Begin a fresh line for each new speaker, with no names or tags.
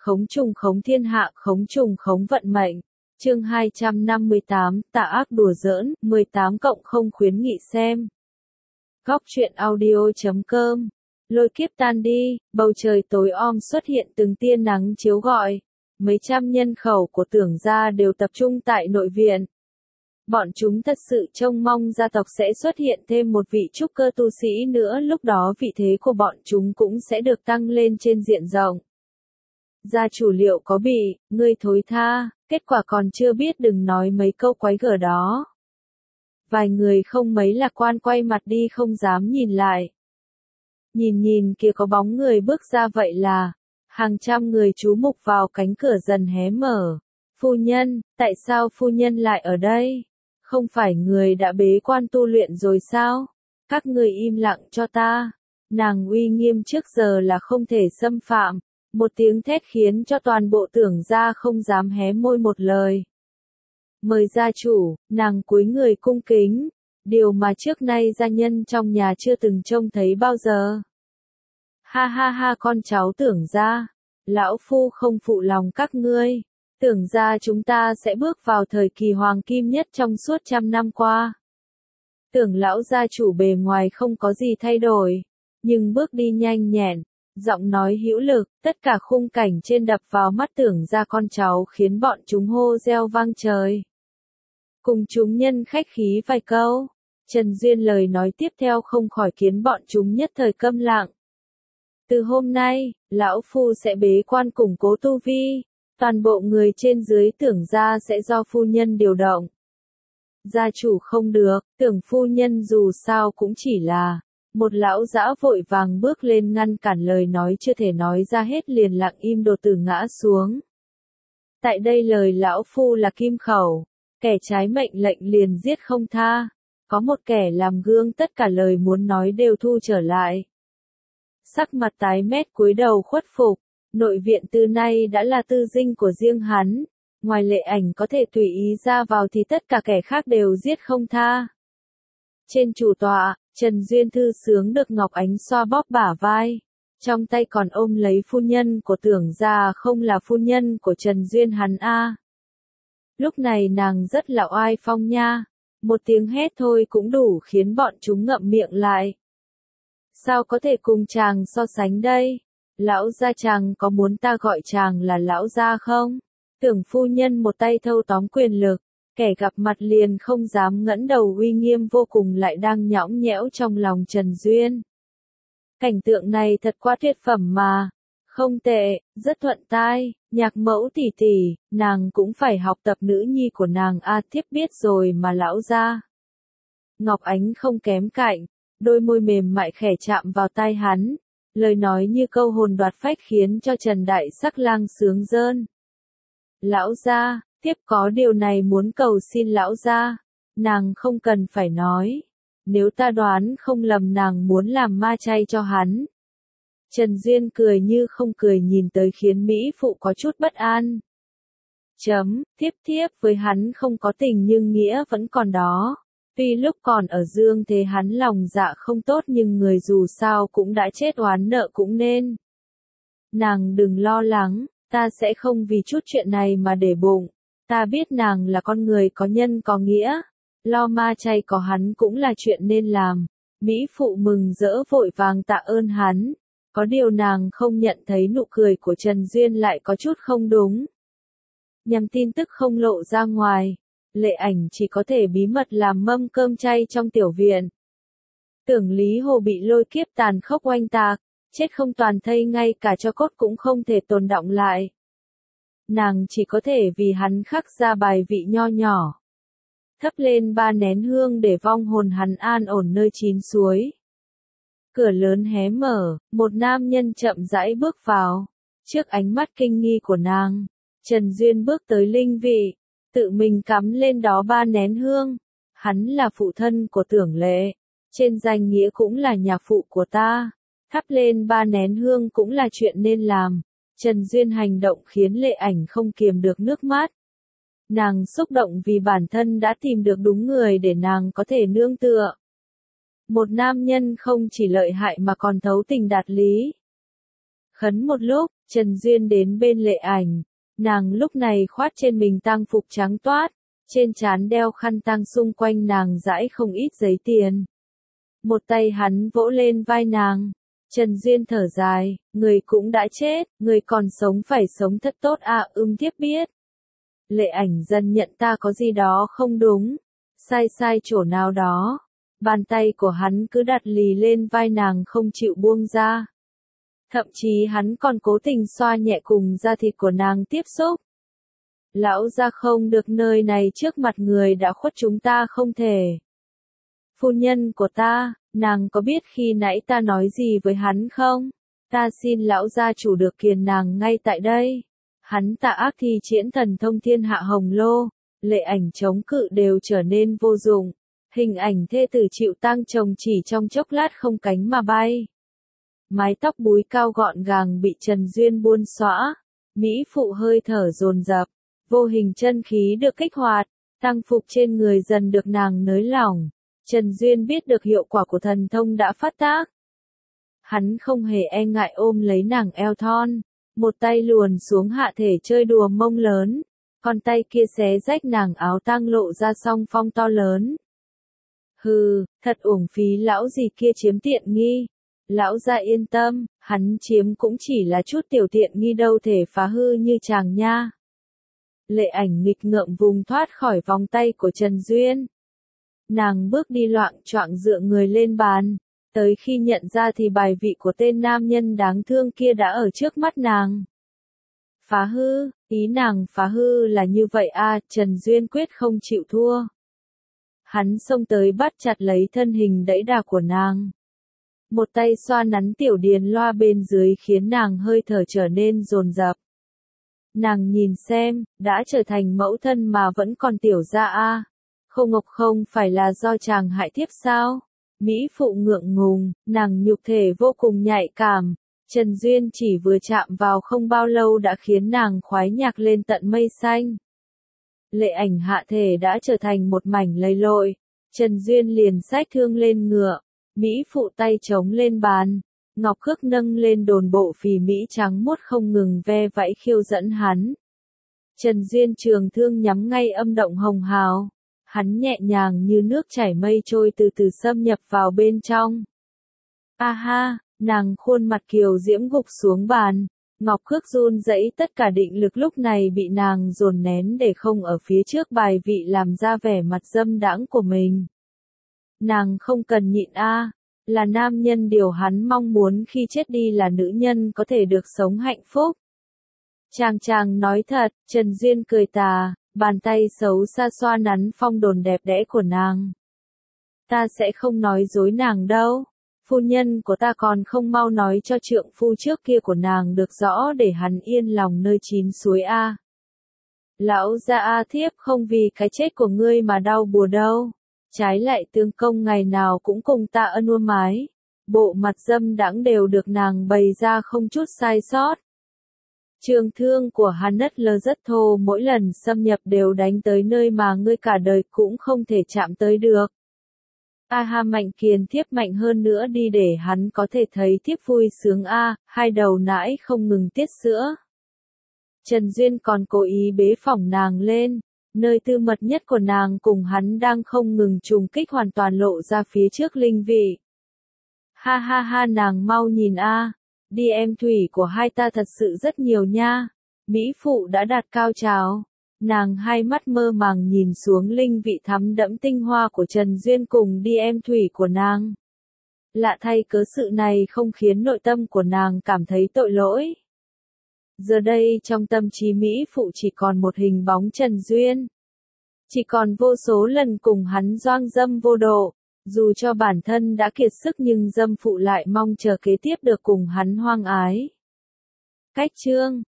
khống trùng khống thiên hạ, khống trùng khống vận mệnh. Chương 258, tà ác đùa giỡn, 18+0 khuyến nghị xem. Góc truyện audio.com. Lôi kiếp tan đi, bầu trời tối om xuất hiện từng tia nắng chiếu gọi. Mấy trăm nhân khẩu của Tưởng gia đều tập trung tại nội viện. Bọn chúng thật sự trông mong gia tộc sẽ xuất hiện thêm một vị trúc cơ tu sĩ nữa, lúc đó vị thế của bọn chúng cũng sẽ được tăng lên trên diện rộng. Gia chủ liệu có bị, ngươi thối tha, kết quả còn chưa biết đừng nói mấy câu quái gở đó. Vài người không mấy lạc quan quay mặt đi không dám nhìn lại. Nhìn kìa có bóng người bước ra vậy là, hàng trăm người chú mục vào cánh cửa dần hé mở. Phu nhân, tại sao phu nhân lại ở đây? Không phải người đã bế quan tu luyện rồi sao? Các người im lặng cho ta. Nàng uy nghiêm trước giờ là không thể xâm phạm. Một tiếng thét khiến cho toàn bộ Tưởng gia không dám hé môi một lời. Mời gia chủ, nàng cúi người cung kính. Điều mà trước nay gia nhân trong nhà chưa từng trông thấy bao giờ. Ha ha ha, con cháu Tưởng gia. Lão phu không phụ lòng các ngươi. Tưởng gia chúng ta sẽ bước vào thời kỳ hoàng kim nhất trong suốt 100 năm qua. Tưởng lão gia chủ bề ngoài không có gì thay đổi, nhưng bước đi nhanh nhẹn, giọng nói hữu lực, tất cả khung cảnh trên đập vào mắt Tưởng gia con cháu khiến bọn chúng hô reo vang trời. Cùng chúng nhân khách khí vài câu, Trần Duyên lời nói tiếp theo không khỏi khiến bọn chúng nhất thời câm lặng. Từ hôm nay, lão phu sẽ bế quan củng cố tu vi. Toàn bộ người trên dưới Tưởng gia sẽ do phu nhân điều động. Gia chủ không được, Tưởng phu nhân dù sao cũng chỉ là một lão dã vội vàng bước lên ngăn cản, lời nói chưa thể nói ra hết liền lặng im đột tử ngã xuống. Tại đây lời lão phu là kim khẩu, kẻ trái mệnh lệnh liền giết không tha. Có một kẻ làm gương, tất cả lời muốn nói đều thu trở lại. Sắc mặt tái mét cúi đầu khuất phục. Nội viện từ nay đã là tư dinh của riêng hắn, ngoài Lệ Ảnh có thể tùy ý ra vào thì tất cả kẻ khác đều giết không tha. Trên chủ tọa, Trần Duyên thư sướng được Ngọc Ánh xoa bóp bả vai, trong tay còn ôm lấy phu nhân của Tưởng gia, không là phu nhân của Trần Duyên hắn a. Lúc này nàng rất là oai phong nha, một tiếng hét thôi cũng đủ khiến bọn chúng ngậm miệng lại. Sao có thể cùng chàng so sánh đây? Lão gia chàng có muốn ta gọi chàng là lão gia không? Tưởng phu nhân một tay thâu tóm quyền lực, kẻ gặp mặt liền không dám ngẩng đầu, uy nghiêm vô cùng lại đang nhõng nhẽo trong lòng Trần Duyên. Cảnh tượng này thật quá tuyệt phẩm mà. Không tệ, rất thuận tai, nhạc mẫu tỷ tỷ, nàng cũng phải học tập nữ nhi của nàng a. Thiếp biết rồi mà lão gia. Ngọc Ánh không kém cạnh, đôi môi mềm mại khẽ chạm vào tai hắn. Lời nói như câu hồn đoạt phách khiến cho Trần Đại Sắc Lang sướng rơn. Lão gia, tiếp có điều này muốn cầu xin lão gia. Nàng không cần phải nói. Nếu ta đoán không lầm nàng muốn làm ma chay cho hắn. Trần Duyên cười như không cười nhìn tới khiến Mỹ Phụ có chút bất an. Thiếp với hắn không có tình nhưng nghĩa vẫn còn đó. Tuy lúc còn ở dương thế hắn lòng dạ không tốt nhưng người dù sao cũng đã chết, oán nợ cũng nên. Nàng đừng lo lắng, ta sẽ không vì chút chuyện này mà để bụng. Ta biết nàng là con người có nhân có nghĩa. Lo ma chay có hắn cũng là chuyện nên làm. Mỹ Phụ mừng rỡ vội vàng tạ ơn hắn. Có điều nàng không nhận thấy nụ cười của Trần Duyên lại có chút không đúng. Nhằm tin tức không lộ ra ngoài. Lệ Ảnh chỉ có thể bí mật làm mâm cơm chay trong tiểu viện. Tưởng Lý Hồ bị lôi kiếp tàn khốc oanh tạc, chết không toàn thây, ngay cả tro cốt cũng không thể tồn đọng lại. Nàng chỉ có thể vì hắn khắc ra bài vị nho nhỏ. Thắp lên 3 nén hương để vong hồn hắn an ổn nơi chín suối. Cửa lớn hé mở, một nam nhân chậm rãi bước vào. Trước ánh mắt kinh nghi của nàng, Trần Duyên bước tới linh vị. Tự mình cắm lên đó 3 nén hương. Hắn là phụ thân của Tưởng Lệ. Trên danh nghĩa cũng là nhạc phụ của ta. Thắp lên 3 nén hương cũng là chuyện nên làm. Trần Duyên hành động khiến Lệ Ảnh không kiềm được nước mắt. Nàng xúc động vì bản thân đã tìm được đúng người để nàng có thể nương tựa. Một nam nhân không chỉ lợi hại mà còn thấu tình đạt lý. Khấn một lúc, Trần Duyên đến bên Lệ Ảnh, nàng lúc này khoác trên mình tang phục trắng toát, trên trán đeo khăn tang, xung quanh nàng dãi không ít giấy tiền. Một tay hắn vỗ lên vai nàng. Trần Duyên thở dài, người cũng đã chết, người còn sống phải sống thật tốt à, thiếp biết. Lệ Ảnh dần nhận ta có gì đó không đúng, sai chỗ nào đó. Bàn tay của hắn cứ đặt lì lên vai nàng không chịu buông ra. Thậm chí hắn còn cố tình xoa nhẹ cùng da thịt của nàng tiếp xúc. Lão gia không được, nơi này trước mặt người đã khuất chúng ta không thể. Phu nhân của ta, nàng có biết khi nãy ta nói gì với hắn không? Ta xin lão gia chủ được kiền nàng ngay tại đây. Hắn tà ác thi triển thần thông thiên hạ hồng lô, Lệ Ảnh chống cự đều trở nên vô dụng. Hình ảnh thê tử chịu tang chồng chỉ trong chốc lát không cánh mà bay. Mái tóc búi cao gọn gàng bị Trần Duyên buôn xõa. Mỹ phụ hơi thở dồn dập, vô hình chân khí được kích hoạt, tang phục trên người dần được nàng nới lỏng. Trần Duyên biết được hiệu quả của thần thông đã phát tác. Hắn không hề e ngại ôm lấy nàng eo thon, một tay luồn xuống hạ thể chơi đùa mông lớn, còn tay kia xé rách nàng áo tang lộ ra song phong to lớn. Hừ, thật uổng phí lão gì kia chiếm tiện nghi. Lão gia yên tâm, hắn chiếm cũng chỉ là chút tiểu tiện nghi đâu thể phá hư như chàng nha. Lệ Ảnh nghịch ngợm vùng thoát khỏi vòng tay của Trần Duyên. Nàng bước đi loạng choạng dựa người lên bàn, tới khi nhận ra thì bài vị của tên nam nhân đáng thương kia đã ở trước mắt nàng. Phá hư, ý nàng phá hư là như vậy à, Trần Duyên quyết không chịu thua. Hắn xông tới bắt chặt lấy thân hình đẫy đà của nàng. Một tay xoa nắn tiểu điền loa bên dưới khiến nàng hơi thở trở nên dồn dập. Nàng nhìn xem, đã trở thành mẫu thân mà vẫn còn tiểu ra a. Không Ngọc không phải là do chàng hại thiếp sao? Mỹ phụ ngượng ngùng, nàng nhục thể vô cùng nhạy cảm. Trần Duyên chỉ vừa chạm vào không bao lâu đã khiến nàng khoái nhạc lên tận mây xanh. Lệ Ảnh hạ thể đã trở thành một mảnh lầy lội. Trần Duyên liền xách thương lên ngựa. Mỹ phụ tay chống lên bàn. Ngọc Khước nâng lên đồn bộ phì Mỹ trắng muốt không ngừng ve vẫy khiêu dẫn hắn. Trần Duyên trường thương nhắm ngay âm động hồng hào. Hắn nhẹ nhàng như nước chảy mây trôi từ từ xâm nhập vào bên trong. A ha, nàng khuôn mặt kiều diễm gục xuống bàn. Ngọc Khước run rẩy, tất cả định lực lúc này bị nàng dồn nén để không ở phía trước bài vị làm ra vẻ mặt dâm đãng của mình. Nàng không cần nhịn a, là nam nhân điều hắn mong muốn khi chết đi là nữ nhân có thể được sống hạnh phúc. Chàng nói thật, Trần Duyên cười tà, bàn tay xấu xa xoa nắn phong đồn đẹp đẽ của nàng. Ta sẽ không nói dối nàng đâu. Phu nhân của ta còn không mau nói cho trượng phu trước kia của nàng được rõ để hắn yên lòng nơi chín suối a. Lão gia a, thiếp không vì cái chết của ngươi mà đau buồn đâu. Trái lại tương công ngày nào cũng cùng ta ân ôm mái. Bộ mặt dâm đãng đều được nàng bày ra không chút sai sót. Trường thương của hắn đất lơ rất thô, mỗi lần xâm nhập đều đánh tới nơi mà ngươi cả đời cũng không thể chạm tới được. A ha, mạnh kiền thiếp mạnh hơn nữa đi để hắn có thể thấy thiếp vui sướng a. Hai đầu nãi không ngừng tiết sữa. Trần Duyên còn cố ý bế phỏng nàng lên, nơi tư mật nhất của nàng cùng hắn đang không ngừng trùng kích hoàn toàn lộ ra phía trước linh vị. Ha ha ha, nàng mau nhìn a, đi em thủy của hai ta thật sự rất nhiều nha. Mỹ phụ đã đạt cao trào. Nàng hai mắt mơ màng nhìn xuống linh vị thắm đẫm tinh hoa của Trần Duyên cùng đi em thủy của nàng. Lạ thay cớ sự này không khiến nội tâm của nàng cảm thấy tội lỗi. Giờ đây trong tâm trí Mỹ phụ chỉ còn một hình bóng Trần Duyên. Chỉ còn vô số lần cùng hắn doang dâm vô độ. Dù cho bản thân đã kiệt sức nhưng dâm phụ lại mong chờ kế tiếp được cùng hắn hoang ái. Cách chương